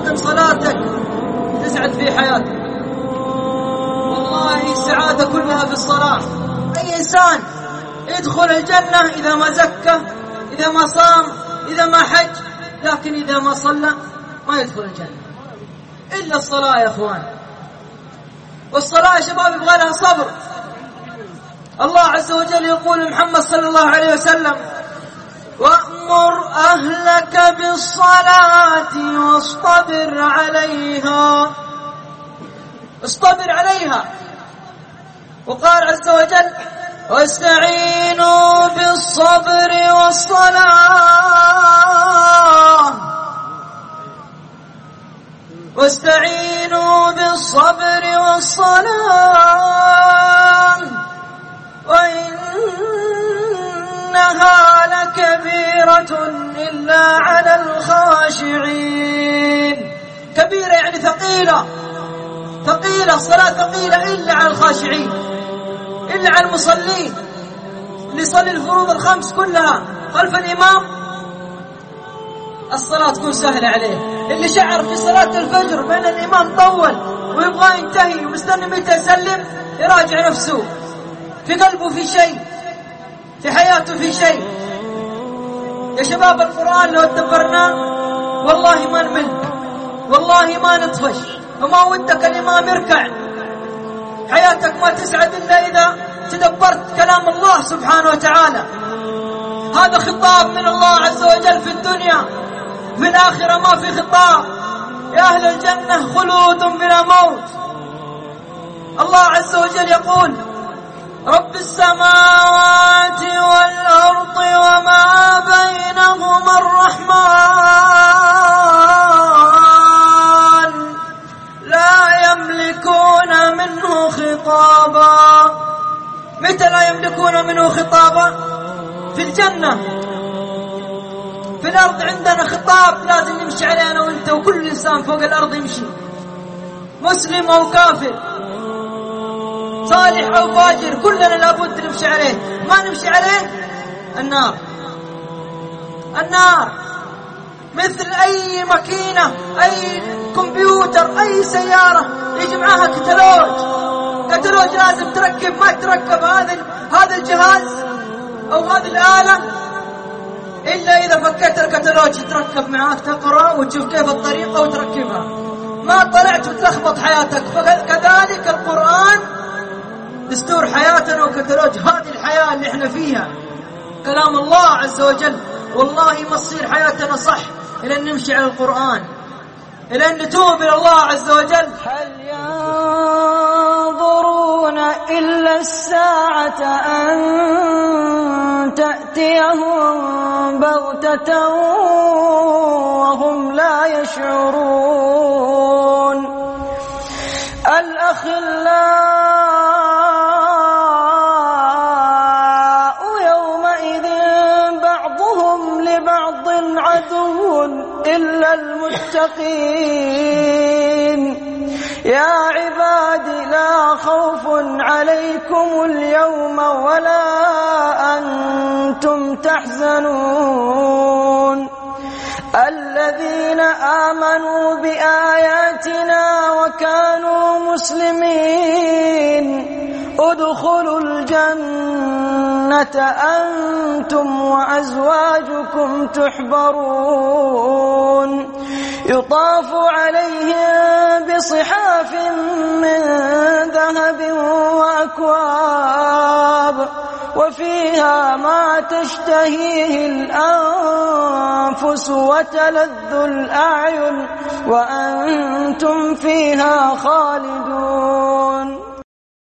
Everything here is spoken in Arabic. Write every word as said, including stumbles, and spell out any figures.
أقم صلاتك تسعد في حياتك. والله السعادة كلها في الصلاة. أي إنسان يدخل الجنة إذا ما زكى، إذا ما صام، إذا ما حج، لكن إذا ما صلى ما يدخل الجنة إلا الصلاة يا أخوان. والصلاة يا شباب يبغى لها صبر. الله عز وجل يقول محمد صلى الله عليه وسلم: وأمر أهلك بالصلاة واصطبر عليها. اصطبر عليها. وقال عز وجل: واستعينوا بالصبر والصلاة واستعينوا بالصبر والصلاة وإنها لكبيرة إلا على الخاشعين. كبيرة يعني ثقيلة، ثقيلة، الصلاة ثقيلة إلا على الخاشعين، إلا على المصلين اللي يصلي الفروض الخمس كلها خلف الإمام الصلاة تكون سهلة عليه. اللي شعر في صلاة الفجر بين الإمام طول ويبغى ينتهي ومستني متى يسلم، يراجع نفسه، في قلبه في شيء، في حياته في شيء. يا شباب القرآن لو تدبرناه والله ما نمل، والله ما نطفش، وما ودك الإمام يركع. حياتك ما تسعد إلا إذا تدبرت كلام الله سبحانه وتعالى. هذا خطاب من الله عز وجل في الدنيا، في الآخرة ما في خطاب. يا أهل الجنة خلود بلا موت. الله عز وجل يقول: رب السماوات والأرض وما بينهما الرحمن لا يملكون منه خطابا. متى لا يملكون منه خطابا؟ في الجنة. في الأرض عندنا خطاب لازم نمشي عليه أنا وإنت وكل إنسان فوق الأرض يمشي، مسلم أو كافر، صالح أو فاجر، كلنا لابد نمشي عليه. ما نمشي عليه النار. النار مثل أي ماكينة، أي كمبيوتر، أي سيارة يجي معها كتالوج. كتالوج لازم تركب، ما تركب هذا هذا الجهاز أو هذه الآلة إلا إذا فكيت الكتالوج تركب معاك، تقرأ وتشوف كيف الطريقة وتركبها. ما طلعت وتلخبط حياتك. فكذلك القرآن دستور حياتنا وكتالوج هذه الحياة اللي احنا فيها، كلام الله عز وجل. والله ما تصير حياتنا صح إلا أن نمشي على القرآن، إلا أن نتوب إلى الله عز وجل. هل ينظرون إلا الساعة أن تأتيهم بغتة وهم لا يشعرون. الأخلاء يومئذ بعضهم لبعض عدو إلا المتقين. يا عباد لا خوف عليكم اليوم ولا أنتم تحزنون. الذين آمنوا بآياتنا وكانوا مسلمين ادخلوا الجنة أنتم وأزواجكم تحبرون. يطاف عليهم بصحاف من ذهب وأكواب وفيها ما تشتهيه الأنفس وتلذ الأعين وأنتم فيها خالدون.